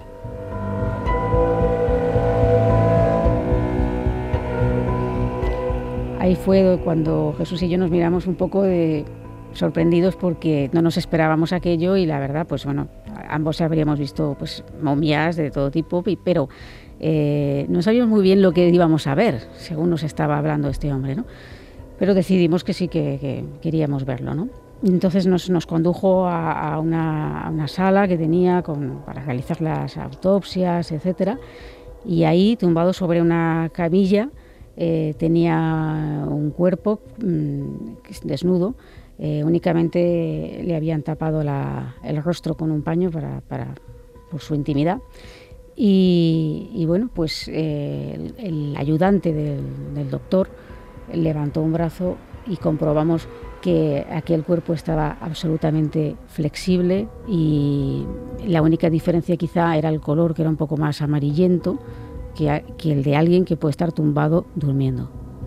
Ahí fue cuando Jesús y yo nos miramos un poco de sorprendidos porque no nos esperábamos aquello, y la verdad, pues bueno, ambos habríamos visto pues momias de todo tipo, pero eh, no sabíamos muy bien lo que íbamos a ver, según nos estaba hablando este hombre, ¿no? Pero decidimos que sí que, que queríamos verlo, ¿no? Entonces nos, nos condujo a, a, una, a una sala que tenía con, para realizar las autopsias, etcétera, y ahí, tumbado sobre una camilla, eh, tenía un cuerpo mmm, desnudo. Eh, únicamente le habían tapado la, el rostro con un paño para, para, por su intimidad. Y, y bueno, pues eh, el, el ayudante del, del doctor levantó un brazo y comprobamos que aquel cuerpo estaba absolutamente flexible, y la única diferencia quizá era el color, que era un poco más amarillento que, que el de alguien que puede estar tumbado durmiendo.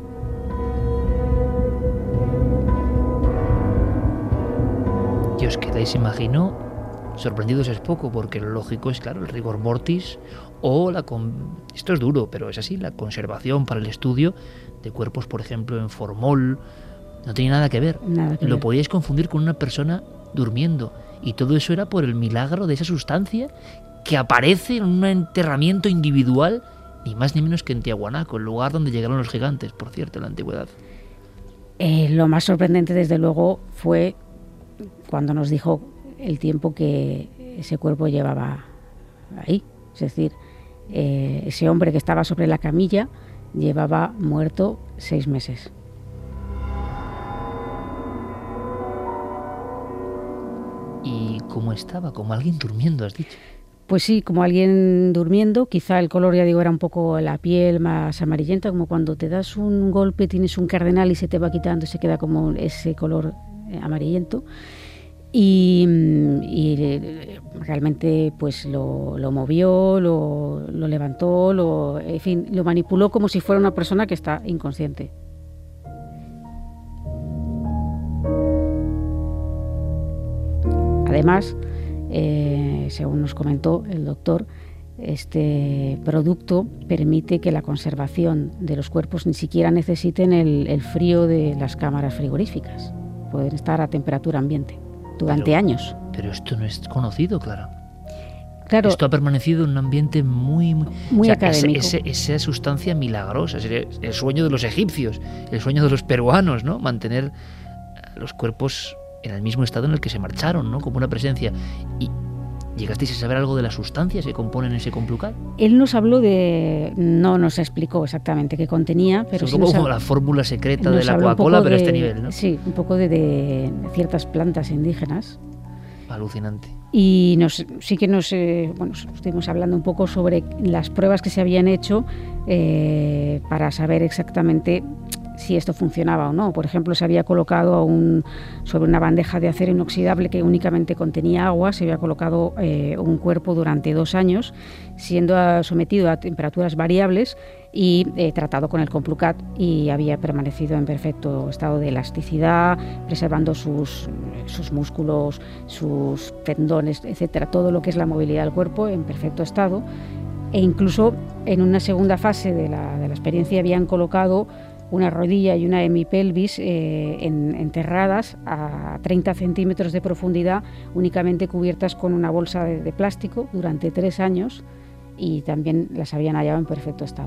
Y os quedáis, imagino, sorprendidos es poco, porque lo lógico es, claro, el rigor mortis o la... Con... Esto es duro, pero es así, la conservación para el estudio de cuerpos, por ejemplo, en formol, no tenía nada que ver. Nada que lo ver. podíais confundir con una persona durmiendo, y todo eso era por el milagro de esa sustancia que aparece en un enterramiento individual, ni más ni menos que en Tiahuanaco, el lugar donde llegaron los gigantes, por cierto, en la antigüedad. Eh, lo más sorprendente, desde luego, fue cuando nos dijo el tiempo que ese cuerpo llevaba ahí. Es decir, eh, ese hombre que estaba sobre la camilla llevaba muerto seis meses. ¿Y cómo estaba? Como alguien durmiendo, has dicho. Pues sí, como alguien durmiendo. Quizá el color, ya digo, era un poco la piel más amarillenta, como cuando te das un golpe, tienes un cardenal y se te va quitando, se queda como ese color amarillento. Y, y realmente pues lo, lo movió, lo, lo levantó, lo, en fin, lo manipuló como si fuera una persona que está inconsciente. Además, eh, según nos comentó el doctor, este producto permite que la conservación de los cuerpos ni siquiera necesiten el, el frío de las cámaras frigoríficas. Pueden estar a temperatura ambiente durante pero, años. Pero esto no es conocido, Clara. Claro, esto ha permanecido en un ambiente muy... Muy, muy o sea, académico. Ese, ese, esa sustancia milagrosa, ese, el sueño de los egipcios, el sueño de los peruanos, ¿no? Mantener los cuerpos en el mismo estado en el que se marcharon, ¿no? Como una presencia. Y ¿llegasteis a saber algo de las sustancias que componen ese Complucat? Él nos habló de... No nos explicó exactamente qué contenía, pero... Es sí un poco nos como ha... la fórmula secreta nos de la habló un Coca-Cola, poco pero a de... este nivel, ¿no? Sí, un poco de, de ciertas plantas indígenas. Alucinante. Y nos, sí que nos eh, bueno, estuvimos hablando un poco sobre las pruebas que se habían hecho eh, para saber exactamente si esto funcionaba o no. Por ejemplo, se había colocado un, sobre una bandeja de acero inoxidable que únicamente contenía agua, se había colocado eh, un cuerpo durante dos años, siendo a, sometido a temperaturas variables y eh, tratado con el Complucat, y había permanecido en perfecto estado de elasticidad, preservando sus, sus músculos, sus tendones, etcétera, todo lo que es la movilidad del cuerpo en perfecto estado. E incluso en una segunda fase de la, de la experiencia habían colocado una rodilla y una hemipelvis eh, en, enterradas a treinta centímetros de profundidad, únicamente cubiertas con una bolsa de, de plástico durante tres años, y también las habían hallado en perfecto estado.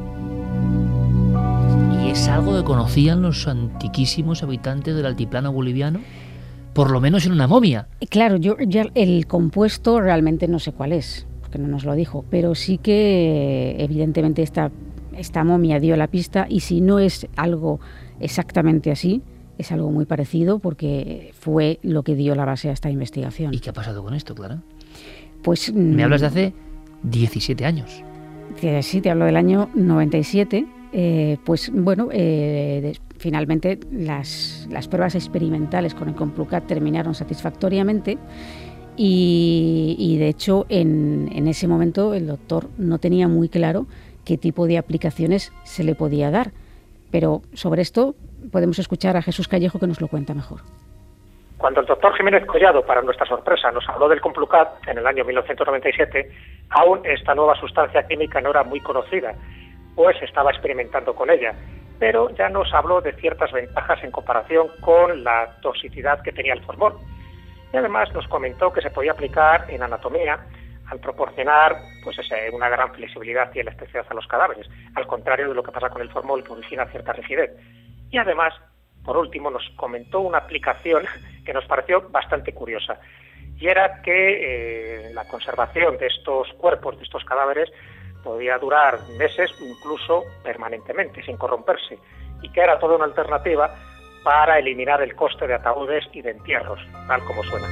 ¿Y es algo que conocían los antiquísimos habitantes del altiplano boliviano? Por lo menos en una momia. Claro, yo ya el compuesto realmente no sé cuál es, porque no nos lo dijo, pero sí que evidentemente esta, esta momia dio la pista, y si no es algo exactamente así, es algo muy parecido, porque fue lo que dio la base a esta investigación. ¿Y qué ha pasado con esto, Clara? Pues me hablas de hace diecisiete años. Sí, te hablo del año noventa y siete. Eh, pues bueno, eh, de, finalmente las, las pruebas experimentales con el Complucat terminaron satisfactoriamente, y, y de hecho en, en ese momento el doctor no tenía muy claro qué tipo de aplicaciones se le podía dar, pero sobre esto podemos escuchar a Jesús Callejo, que nos lo cuenta mejor. Cuando el doctor Jiménez Collado, para nuestra sorpresa, nos habló del Complucat en el año mil novecientos noventa y siete, aún esta nueva sustancia química no era muy conocida, pues estaba experimentando con ella, pero ya nos habló de ciertas ventajas en comparación con la toxicidad que tenía el formol. Y además nos comentó que se podía aplicar en anatomía al proporcionar pues ese, una gran flexibilidad y elasticidad a los cadáveres, al contrario de lo que pasa con el formol, que origina cierta rigidez. Y además, por último, nos comentó una aplicación que nos pareció bastante curiosa, y era que eh, la conservación de estos cuerpos, de estos cadáveres, podía durar meses, incluso permanentemente, sin corromperse, y que era toda una alternativa para eliminar el coste de ataúdes y de entierros, tal como suena.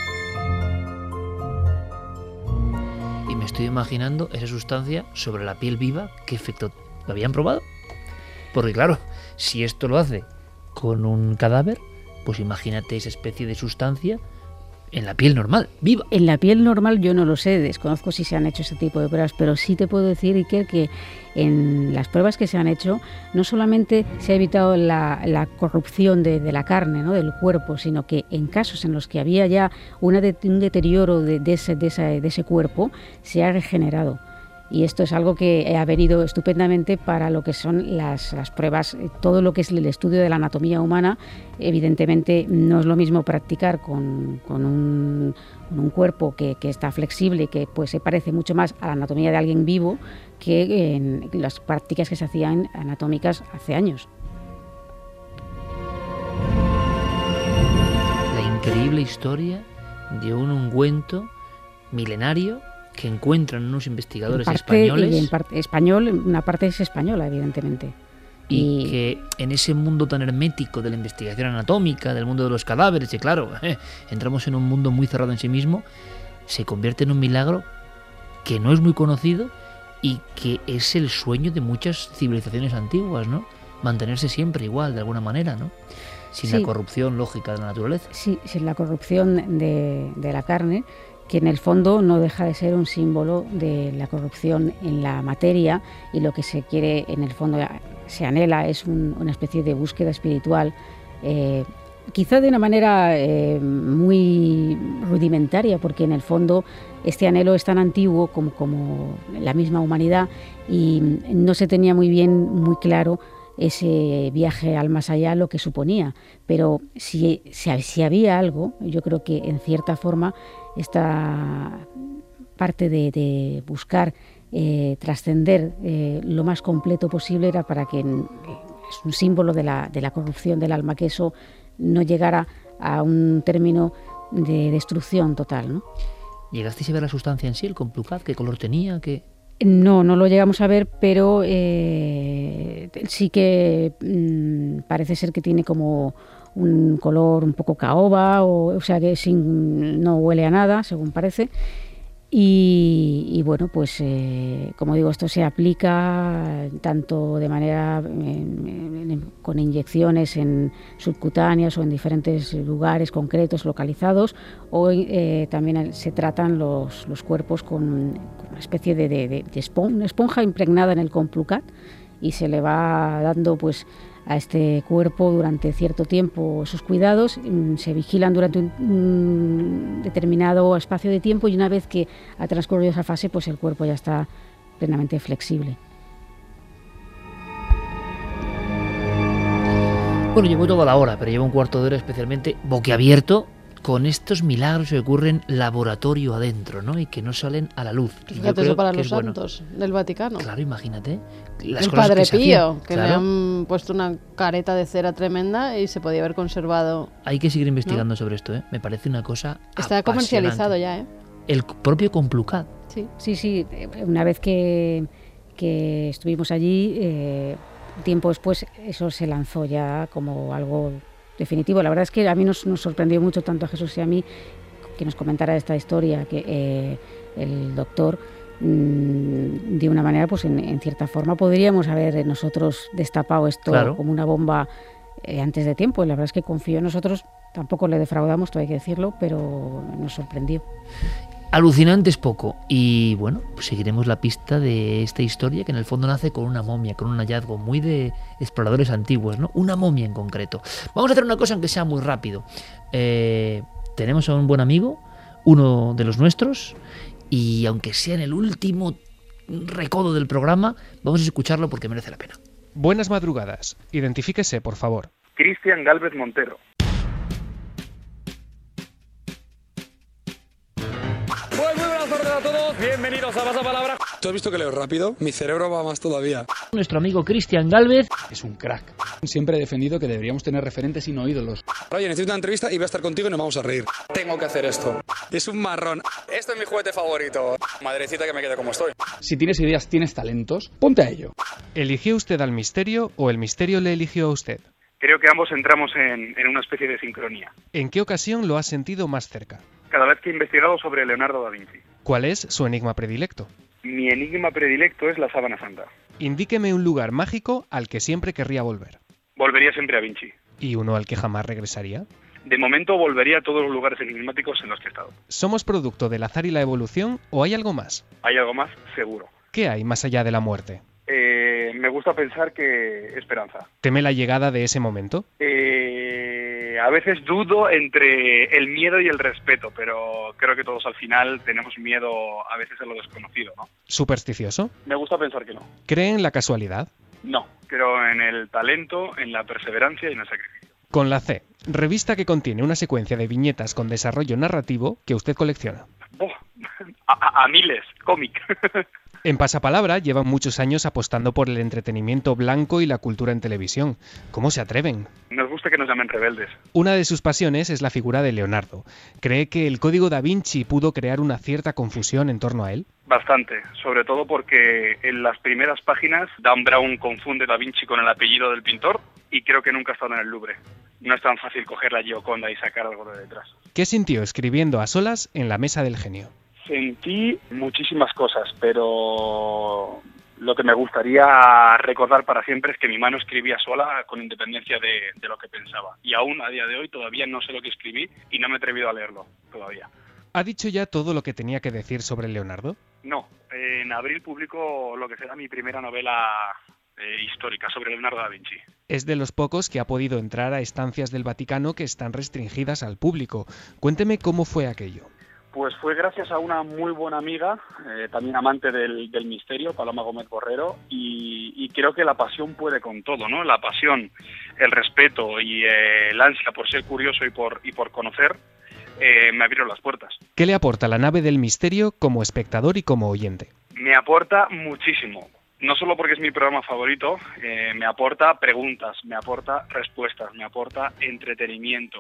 Y me estoy imaginando esa sustancia sobre la piel viva, ¿qué efecto lo habían probado? Porque claro, si esto lo hace con un cadáver, pues imagínate esa especie de sustancia en la piel normal, viva. En la piel normal yo no lo sé, desconozco si se han hecho ese tipo de pruebas, pero sí te puedo decir, Iker, que en las pruebas que se han hecho no solamente se ha evitado la, la corrupción de, de la carne, ¿no?, del cuerpo, sino que en casos en los que había ya una de, un deterioro de, de, ese, de, esa, de ese cuerpo, se ha regenerado. Y esto es algo que ha venido estupendamente para lo que son las, las pruebas, todo lo que es el estudio de la anatomía humana. Evidentemente no es lo mismo practicar con, con, un, con un cuerpo que, que está flexible y que pues, se parece mucho más a la anatomía de alguien vivo que en las prácticas que se hacían anatómicas hace años. La increíble historia de un ungüento milenario que encuentran unos investigadores en parte, españoles. Y en parte español, una parte es española, evidentemente. Y, y que en ese mundo tan hermético de la investigación anatómica, del mundo de los cadáveres, y claro, eh, entramos en un mundo muy cerrado en sí mismo, se convierte en un milagro que no es muy conocido y que es el sueño de muchas civilizaciones antiguas, ¿no? Mantenerse siempre igual, de alguna manera, ¿no? Sin sí, la corrupción lógica de la naturaleza. Sí, sin la corrupción de, de la carne, que en el fondo no deja de ser un símbolo de la corrupción en la materia, y lo que se quiere, en el fondo, se anhela, es un, una especie de búsqueda espiritual, eh, quizá de una manera eh, muy rudimentaria, porque en el fondo este anhelo es tan antiguo como, como la misma humanidad y no se tenía muy bien, muy claro ese viaje al más allá, lo que suponía. Pero si, si, si había algo, yo creo que en cierta forma esta parte de, de buscar eh, trascender eh, lo más completo posible era para que, eh, es un símbolo de la, de la corrupción del alma, que eso no llegara a un término de destrucción total, ¿no? ¿Llegasteis a ver la sustancia en sí, el Complucat? ¿Qué color tenía? ¿Qué...? No, no lo llegamos a ver, pero eh, sí que mmm, parece ser que tiene como un color un poco caoba, o, o sea que sin, no huele a nada, según parece. Y, y bueno, pues eh, como digo, esto se aplica tanto de manera eh, con inyecciones en subcutáneas o en diferentes lugares concretos, localizados, o eh, también se tratan los, los cuerpos con, con una especie de, de, de, de espon, una esponja impregnada en el Complucat, y se le va dando pues a este cuerpo durante cierto tiempo esos cuidados, se vigilan durante un, un determinado espacio de tiempo, y una vez que ha transcurrido esa fase, pues el cuerpo ya está plenamente flexible. Bueno, llevo toda la hora, pero llevo un cuarto de hora especialmente boquiabierto con estos milagros que ocurren laboratorio adentro, ¿no? Y que no salen a la luz. Fíjate, eso para los santos bueno. del Vaticano. Claro, imagínate. Las el cosas Padre que Pío, que claro. le han puesto una careta de cera tremenda y se podía haber conservado. Hay que seguir investigando, ¿no?, sobre esto, ¿eh? Me parece una cosa Está comercializado ya, ¿eh? El propio Complucat. Sí, sí, sí. Una vez que, que estuvimos allí, eh, tiempo después, eso se lanzó ya como algo definitivo. La verdad es que a mí nos, nos sorprendió mucho, tanto a Jesús y a mí, que nos comentara esta historia, que eh, el doctor, mmm, de una manera, pues en, en cierta forma podríamos haber nosotros destapado esto, claro, como una bomba eh, antes de tiempo. Y la verdad es que confió en nosotros, tampoco le defraudamos, todo hay que decirlo, pero nos sorprendió. Alucinante es poco, y bueno, pues seguiremos la pista de esta historia, que en el fondo nace con una momia, con un hallazgo muy de exploradores antiguos, ¿no? Una momia en concreto. Vamos a hacer una cosa, aunque sea muy rápido. Eh, tenemos a un buen amigo, uno de los nuestros, y aunque sea en el último recodo del programa, vamos a escucharlo porque merece la pena. Buenas madrugadas. Identifíquese, por favor. Cristian Gálvez Montero. Pues muy buenas tardes a todos, bienvenidos a Pasapalabra. ¿Tú has visto que leo rápido? Mi cerebro va más todavía. Nuestro amigo Cristian Gálvez es un crack. Siempre he defendido que deberíamos tener referentes y no ídolos. Oye, necesito una entrevista y voy a estar contigo y nos vamos a reír. Tengo que hacer esto. Es un marrón. Este es mi juguete favorito. Madrecita, que me quede como estoy. Si tienes ideas, tienes talentos, ponte a ello. ¿Eligió usted al misterio o el misterio le eligió a usted? Creo que ambos entramos en, en una especie de sincronía. ¿En qué ocasión lo has sentido más cerca? Cada vez que he investigado sobre Leonardo da Vinci. ¿Cuál es su enigma predilecto? Mi enigma predilecto es la sábana santa. Indíqueme un lugar mágico al que siempre querría volver. Volvería siempre a Vinci. ¿Y uno al que jamás regresaría? De momento volvería a todos los lugares enigmáticos en los que he estado. ¿Somos producto del azar y la evolución o hay algo más? Hay algo más, seguro. ¿Qué hay más allá de la muerte? Eh, me gusta pensar que esperanza. ¿Teme la llegada de ese momento? Eh, a veces dudo entre el miedo y el respeto, pero creo que todos al final tenemos miedo a veces a lo desconocido, ¿no? ¿Supersticioso? Me gusta pensar que no. ¿Cree en la casualidad? No, creo en el talento, en la perseverancia y en el sacrificio. Con la C, revista que contiene una secuencia de viñetas con desarrollo narrativo que usted colecciona. Oh, a, a, a miles, cómic. En Pasapalabra llevan muchos años apostando por el entretenimiento blanco y la cultura en televisión. ¿Cómo se atreven? Nos gusta que nos llamen rebeldes. Una de sus pasiones es la figura de Leonardo. ¿Cree que el código da Vinci pudo crear una cierta confusión en torno a él? Bastante, sobre todo porque en las primeras páginas Dan Brown confunde da Vinci con el apellido del pintor y creo que nunca ha estado en el Louvre. No es tan fácil coger la Gioconda y sacar algo de detrás. ¿Qué sintió escribiendo a solas en la mesa del genio? Sentí muchísimas cosas, pero lo que me gustaría recordar para siempre es que mi mano escribía sola con independencia de, de lo que pensaba. Y aún a día de hoy todavía no sé lo que escribí y no me he atrevido a leerlo todavía. ¿Ha dicho ya todo lo que tenía que decir sobre Leonardo? No, en abril publico lo que será mi primera novela eh, histórica sobre Leonardo da Vinci. Es de los pocos que ha podido entrar a estancias del Vaticano que están restringidas al público. Cuénteme cómo fue aquello. Pues fue gracias a una muy buena amiga, eh, también amante del, del misterio, Paloma Gómez Borrero, y, y creo que la pasión puede con todo, ¿no? La pasión, el respeto y eh, el ansia por ser curioso y por, y por conocer eh, me abrieron las puertas. ¿Qué le aporta la nave del misterio como espectador y como oyente? Me aporta muchísimo. No solo porque es mi programa favorito, eh, me aporta preguntas, me aporta respuestas, me aporta entretenimiento.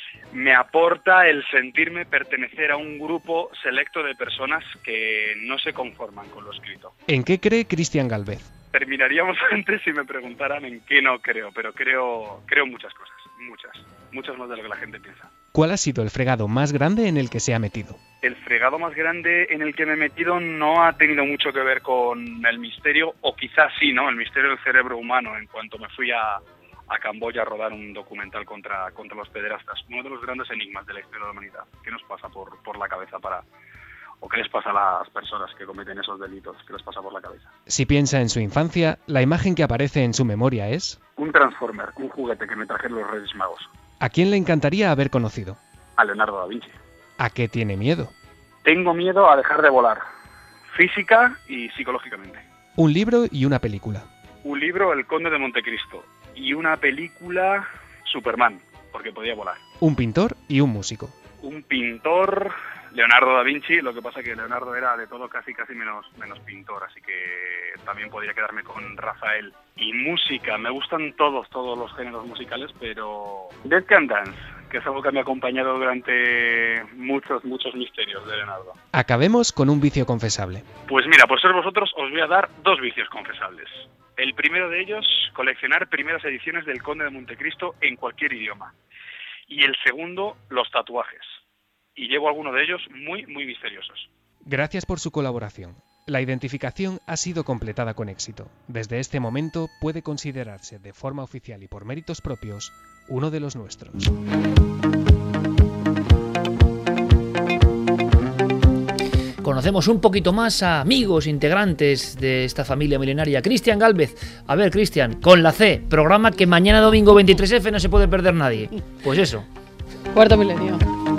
Me aporta el sentirme pertenecer a un grupo selecto de personas que no se conforman con lo escrito. ¿En qué cree Cristian Gálvez? Terminaríamos antes si me preguntaran en qué no creo, pero creo, creo muchas cosas, muchas, muchas más de lo que la gente piensa. ¿Cuál ha sido el fregado más grande en el que se ha metido? El fregado más grande en el que me he metido no ha tenido mucho que ver con el misterio, o quizás sí, ¿no? El misterio del cerebro humano, en cuanto me fui a... a Camboya a rodar un documental contra, contra los pederastas. Uno de los grandes enigmas de la historia de la humanidad. ¿Qué nos pasa por, por la cabeza para... o qué les pasa a las personas que cometen esos delitos? ¿Qué les pasa por la cabeza? Si piensa en su infancia, la imagen que aparece en su memoria es... Un Transformer, un juguete que me trajeron los Reyes Magos. ¿A quién le encantaría haber conocido? A Leonardo da Vinci. ¿A qué tiene miedo? Tengo miedo a dejar de volar. Física y psicológicamente. Un libro y una película. Un libro, El Conde de Montecristo. Y una película, Superman, porque podía volar. Un pintor y un músico. Un pintor, Leonardo da Vinci, lo que pasa que Leonardo era de todo casi casi menos, menos pintor, así que también podría quedarme con Rafael. Y música, me gustan todos, todos los géneros musicales, pero Dead Can Dance, que es algo que me ha acompañado durante muchos, muchos misterios de Leonardo. Acabemos con un vicio confesable. Pues mira, por ser vosotros os voy a dar dos vicios confesables. El primero de ellos, coleccionar primeras ediciones del Conde de Montecristo en cualquier idioma. Y el segundo, los tatuajes. Y llevo algunos de ellos muy, muy misteriosos. Gracias por su colaboración. La identificación ha sido completada con éxito. Desde este momento puede considerarse de forma oficial y por méritos propios uno de los nuestros. Conocemos un poquito más a amigos integrantes de esta familia milenaria. Cristian Gálvez. A ver, Cristian, con la C, programa que mañana domingo veintitrés efe no se puede perder nadie. Pues eso. Cuarto milenio.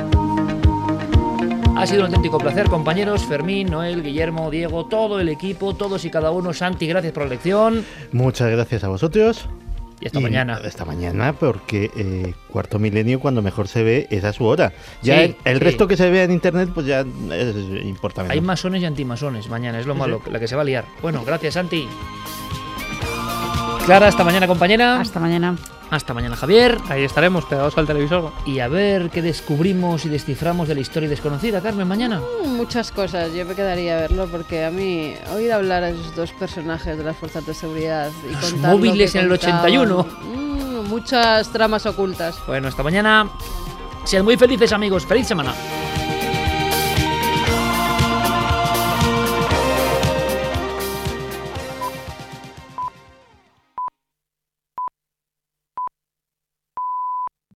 Ha sido un auténtico placer, compañeros. Fermín, Noel, Guillermo, Diego, todo el equipo, todos y cada uno. Santi, gracias por la lección. Muchas gracias a vosotros. Y hasta y mañana. Hasta mañana, porque eh, Cuarto Milenio, cuando mejor se ve, es a su hora. Ya sí, el, el sí. resto que se vea en internet, pues ya es importante. Hay masones y antimasones mañana, es lo sí, malo, sí. la que se va a liar. Bueno, gracias, Santi. Clara, hasta mañana, compañera. Hasta mañana. Hasta mañana, Javier. Ahí estaremos, pegados al televisor. Y a ver qué descubrimos y desciframos de la historia desconocida, Carmen, mañana. Mm, muchas cosas, yo me quedaría a verlo, porque a mí, oír hablar a esos dos personajes de las fuerzas de seguridad y los móviles en el ochenta y uno. Mmm, muchas tramas ocultas. Bueno, hasta mañana. Sean muy felices, amigos. Feliz semana.